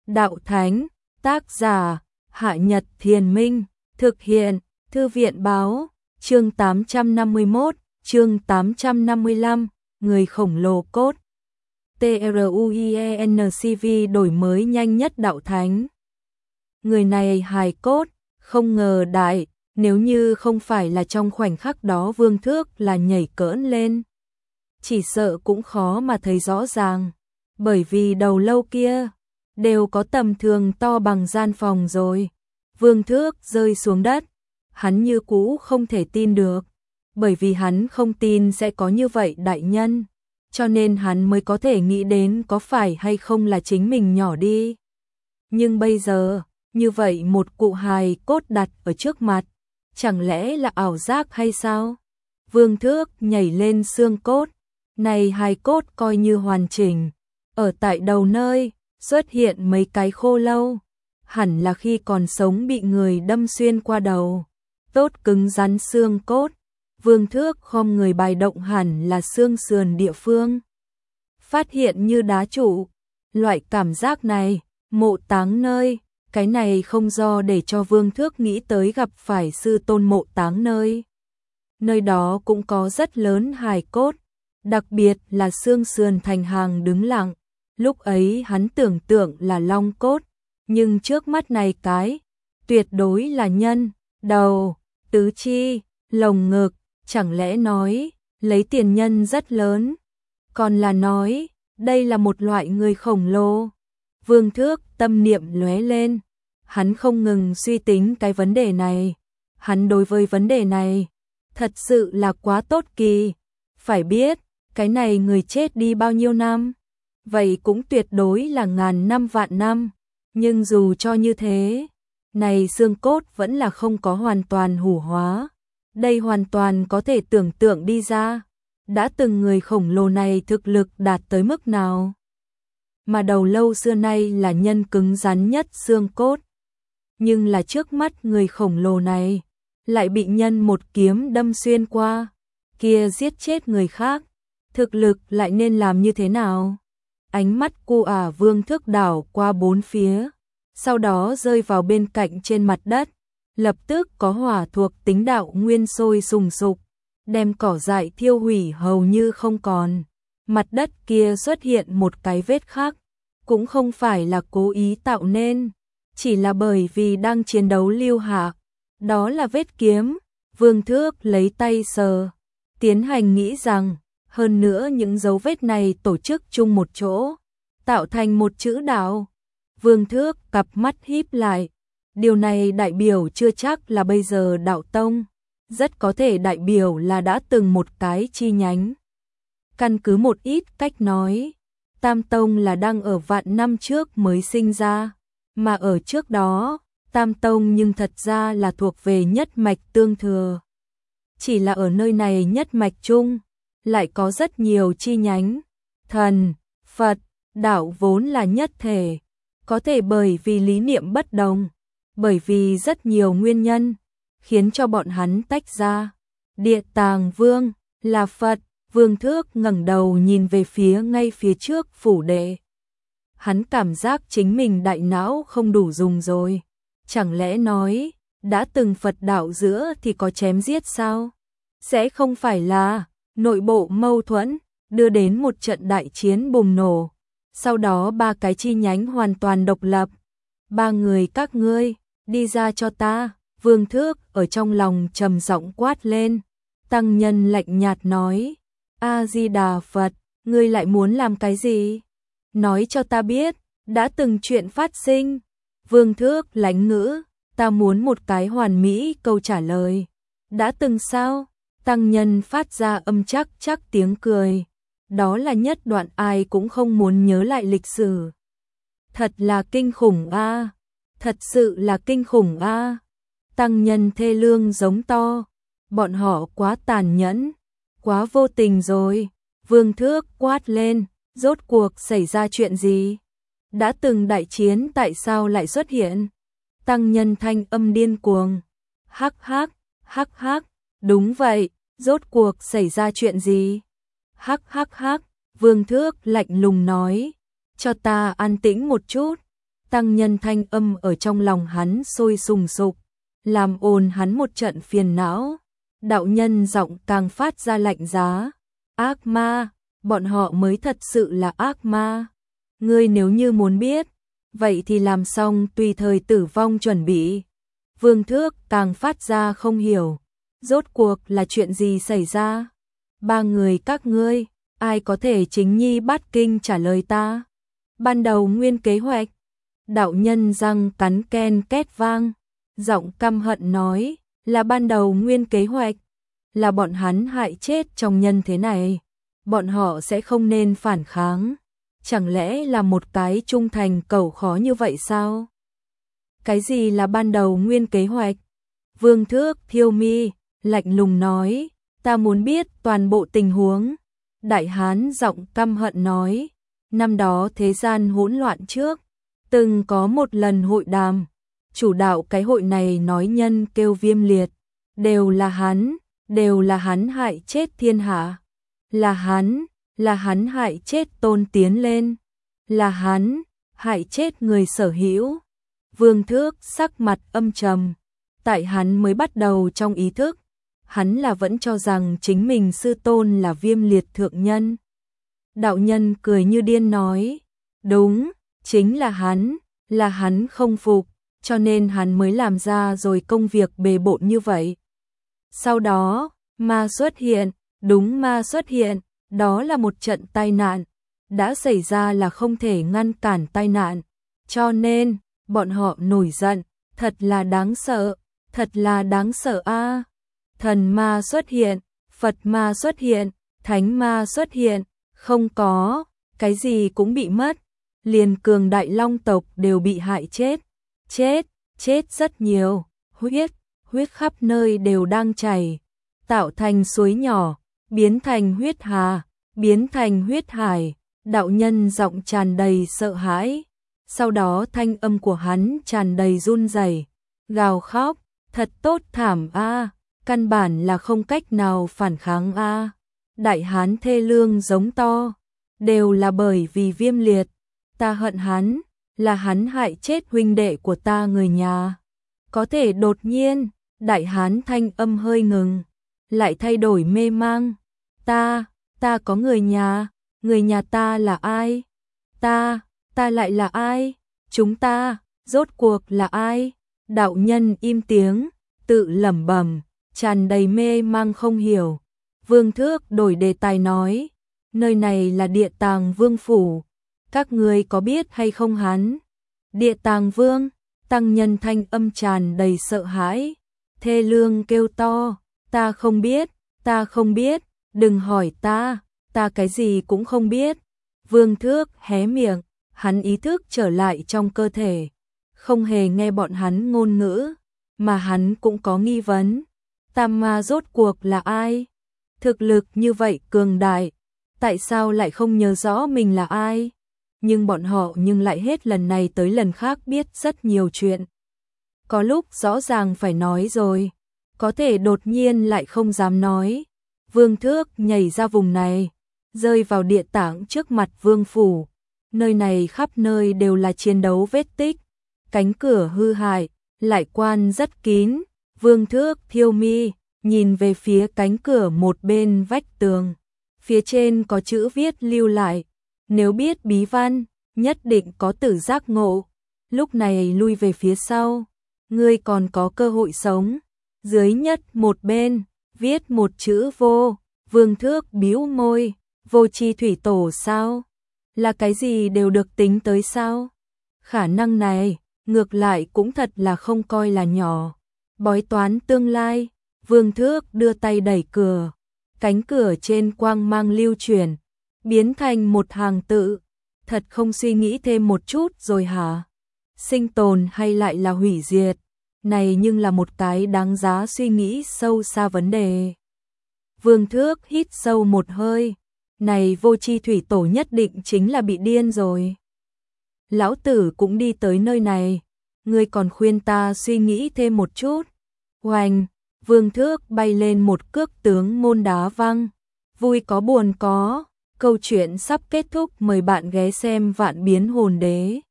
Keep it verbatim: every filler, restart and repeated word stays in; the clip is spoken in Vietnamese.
Đạo Thánh, tác giả, Hạ Nhật Thiền Minh, thực hiện, Thư viện Báo, chương tám trăm năm mươi mốt, chương tám trăm năm mươi lăm, người khổng lồ cốt. TRUIENCV đổi mới nhanh nhất Đạo Thánh. Người này hài cốt, không ngờ đại, nếu như không phải là trong khoảnh khắc đó Vương Thước là nhảy cỡn lên. Chỉ sợ cũng khó mà thấy rõ ràng, bởi vì đầu lâu kia đều có tầm thường to bằng gian phòng rồi. Vương Thước rơi xuống đất, hắn như cũ không thể tin được, bởi vì hắn không tin sẽ có như vậy đại nhân, cho nên hắn mới có thể nghĩ đến có phải hay không là chính mình nhỏ đi. Nhưng bây giờ, như vậy một cụ hài cốt đặt ở trước mặt, chẳng lẽ là ảo giác hay sao? Vương Thước nhảy lên xương cốt, này hài cốt coi như hoàn chỉnh, ở tại đầu nơi xuất hiện mấy cái khô lâu, hẳn là khi còn sống bị người đâm xuyên qua đầu, tốt cứng rắn xương cốt. Vương Thước khom người bài động hẳn là xương sườn địa phương, phát hiện như đá trụ. Loại cảm giác này, mộ táng nơi, cái này không do để cho Vương Thước nghĩ tới gặp phải sư tôn mộ táng nơi. Nơi đó cũng có rất lớn hài cốt, đặc biệt là xương sườn thành hàng đứng lặng. Lúc ấy hắn tưởng tượng là long cốt, nhưng trước mắt này cái, tuyệt đối là nhân, đầu, tứ chi, lồng ngực, chẳng lẽ nói, lấy tiền nhân rất lớn, còn là nói, đây là một loại người khổng lồ. Vương Thước tâm niệm lóe lên, hắn không ngừng suy tính cái vấn đề này, hắn đối với vấn đề này, thật sự là quá tốt kỳ, phải biết, cái này người chết đi bao nhiêu năm, vậy cũng tuyệt đối là ngàn năm vạn năm, nhưng dù cho như thế, này xương cốt vẫn là không có hoàn toàn hủ hóa, đây hoàn toàn có thể tưởng tượng đi ra, đã từng người khổng lồ này thực lực đạt tới mức nào. Mà đầu lâu xưa nay là nhân cứng rắn nhất xương cốt, nhưng là trước mắt người khổng lồ này, lại bị nhân một kiếm đâm xuyên qua, kia giết chết người khác, thực lực lại nên làm như thế nào? Ánh mắt cu ả Vương Thước đảo qua bốn phía, sau đó rơi vào bên cạnh trên mặt đất, lập tức có hỏa thuộc tính đạo nguyên sôi sùng sục, đem cỏ dại thiêu hủy hầu như không còn. Mặt đất kia xuất hiện một cái vết khác, cũng không phải là cố ý tạo nên, chỉ là bởi vì đang chiến đấu lưu hạ. Đó là vết kiếm. Vương Thước lấy tay sờ, tiến hành nghĩ rằng, hơn nữa những dấu vết này tổ chức chung một chỗ, tạo thành một chữ đạo. Vương Thước cặp mắt híp lại, điều này đại biểu chưa chắc là bây giờ đạo tông, rất có thể đại biểu là đã từng một cái chi nhánh. Căn cứ một ít cách nói, Tam Tông là đang ở vạn năm trước mới sinh ra, mà ở trước đó, Tam Tông nhưng thật ra là thuộc về nhất mạch tương thừa. Chỉ là ở nơi này nhất mạch chung, lại có rất nhiều chi nhánh, thần, Phật, đạo vốn là nhất thể, có thể bởi vì lý niệm bất đồng, bởi vì rất nhiều nguyên nhân, khiến cho bọn hắn tách ra. Địa Tàng Vương là Phật. Vương Thước ngẩng đầu nhìn về phía ngay phía trước phủ đệ. Hắn cảm giác chính mình đại não không đủ dùng rồi. Chẳng lẽ nói, đã từng Phật đạo giữa thì có chém giết sao? Sẽ không phải là nội bộ mâu thuẫn, đưa đến một trận đại chiến bùng nổ. Sau đó ba cái chi nhánh hoàn toàn độc lập. Ba người các ngươi, đi ra cho ta. Vương Thước ở trong lòng trầm giọng quát lên. Tăng nhân lạnh nhạt nói. A-di-đà Phật, ngươi lại muốn làm cái gì? Nói cho ta biết, đã từng chuyện phát sinh. Vương Thước lãnh ngữ, ta muốn một cái hoàn mỹ câu trả lời. Đã từng sao? Tăng nhân phát ra âm chắc chắc tiếng cười. Đó là nhất đoạn ai cũng không muốn nhớ lại lịch sử. Thật là kinh khủng a, à. Thật sự là kinh khủng a. À. Tăng nhân thê lương giống to. Bọn họ quá tàn nhẫn. Quá vô tình rồi. Vương Thước quát lên, rốt cuộc xảy ra chuyện gì? Đã từng đại chiến tại sao lại xuất hiện? Tăng nhân thanh âm điên cuồng. Hắc hắc, hắc hắc, đúng vậy, rốt cuộc xảy ra chuyện gì? Hắc hắc hắc, Vương Thước lạnh lùng nói, cho ta an tĩnh một chút. tăng nhân thanh âm ở trong lòng hắn sôi sùng sục, làm ồn hắn một trận phiền não. Đạo nhân giọng càng phát ra lạnh giá, ác ma, bọn họ mới thật sự là ác ma. Ngươi nếu như muốn biết, vậy thì làm xong tùy thời tử vong chuẩn bị. Vương Thước càng phát ra không hiểu, rốt cuộc là chuyện gì xảy ra? Ba người các ngươi, ai có thể chính nhi bát kinh trả lời ta? Ban đầu nguyên kế hoạch, đạo nhân răng cắn ken két vang, giọng căm hận nói, là ban đầu nguyên kế hoạch, là bọn hắn hại chết trong nhân thế này, bọn họ sẽ không nên phản kháng. Chẳng lẽ là một cái trung thành cầu khó như vậy sao? Cái gì là ban đầu nguyên kế hoạch? Vương Thước thiêu mi, lạnh lùng nói, ta muốn biết toàn bộ tình huống. Đại hán giọng căm hận nói, năm đó thế gian hỗn loạn trước, từng có một lần hội đàm, chủ đạo cái hội này nói nhân kêu Viêm Liệt, đều là hắn, đều là hắn hại chết thiên hạ, là hắn, là hắn hại chết Tôn tiến lên, là hắn hại chết người sở hữu. Vương Thước sắc mặt âm trầm, tại hắn mới bắt đầu trong ý thức, hắn là vẫn cho rằng chính mình sư tôn là Viêm Liệt thượng nhân. Đạo nhân cười như điên nói, đúng, chính là hắn, là hắn không phục, cho nên hắn mới làm ra rồi công việc bề bộn như vậy. Sau đó, ma xuất hiện, đúng ma xuất hiện, đó là một trận tai nạn, đã xảy ra là không thể ngăn cản tai nạn, cho nên, bọn họ nổi giận, thật là đáng sợ, thật là đáng sợ a. Thần ma xuất hiện, Phật ma xuất hiện, Thánh ma xuất hiện, không có, cái gì cũng bị mất, liền cường đại long tộc đều bị hại chết, chết, chết rất nhiều, huyết, huyết khắp nơi đều đang chảy, tạo thành suối nhỏ, biến thành huyết hà, biến thành huyết hải. Đạo nhân giọng tràn đầy sợ hãi, sau đó thanh âm của hắn tràn đầy run rẩy, gào khóc, thật tốt thảm a, căn bản là không cách nào phản kháng a. Đại hán thê lương giống to, đều là bởi vì Viêm Liệt, ta hận hắn, là hắn hại chết huynh đệ của ta người nhà. Có thể đột nhiên, đại hán thanh âm hơi ngừng, lại thay đổi mê mang, ta, ta có người nhà. Người nhà ta là ai? Ta, ta lại là ai? Chúng ta, rốt cuộc là ai? Đạo nhân im tiếng, tự lẩm bẩm, tràn đầy mê mang không hiểu. Vương Thước đổi đề tài nói, nơi này là Địa Tàng Vương phủ, các ngươi có biết hay không hắn? Địa Tàng Vương, tăng nhân thanh âm tràn đầy sợ hãi, thê lương kêu to, ta không biết, ta không biết, đừng hỏi ta. Ta cái gì cũng không biết. Vương Thước hé miệng, hắn ý thức trở lại trong cơ thể, không hề nghe bọn hắn ngôn ngữ, mà hắn cũng có nghi vấn. Tam ma rốt cuộc là ai? Thực lực như vậy cường đại, tại sao lại không nhớ rõ mình là ai? Nhưng bọn họ nhưng lại hết lần này tới lần khác biết rất nhiều chuyện. Có lúc rõ ràng phải nói rồi, có thể đột nhiên lại không dám nói. Vương Thước nhảy ra vùng này, rơi vào địa tạng trước mặt vương phủ. Nơi này khắp nơi đều là chiến đấu vết tích, cánh cửa hư hại, lại quan rất kín. Vương Thước thiêu mi, nhìn về phía cánh cửa một bên vách tường. Phía trên có chữ viết lưu lại, nếu biết bí văn, nhất định có tử giác ngộ. Lúc này lui về phía sau, ngươi còn có cơ hội sống. Dưới nhất một bên, viết một chữ vô. Vương Thước bĩu môi, vô chi thủy tổ sao? Là cái gì đều được tính tới sao? Khả năng này, ngược lại cũng thật là không coi là nhỏ. Bói toán tương lai, Vương Thước đưa tay đẩy cửa, cánh cửa trên quang mang lưu chuyển, biến thành một hàng tự. Thật không suy nghĩ thêm một chút rồi hả? Sinh tồn hay lại là hủy diệt? Này nhưng là một cái đáng giá suy nghĩ sâu xa vấn đề. Vương Thước hít sâu một hơi, này vô chi thủy tổ nhất định chính là bị điên rồi. Lão tử cũng đi tới nơi này, ngươi còn khuyên ta suy nghĩ thêm một chút. Oanh, Vương Thước bay lên một cước tướng môn đá văng, vui có buồn có, câu chuyện sắp kết thúc, mời bạn ghé xem Vạn Biến Hồn Đế.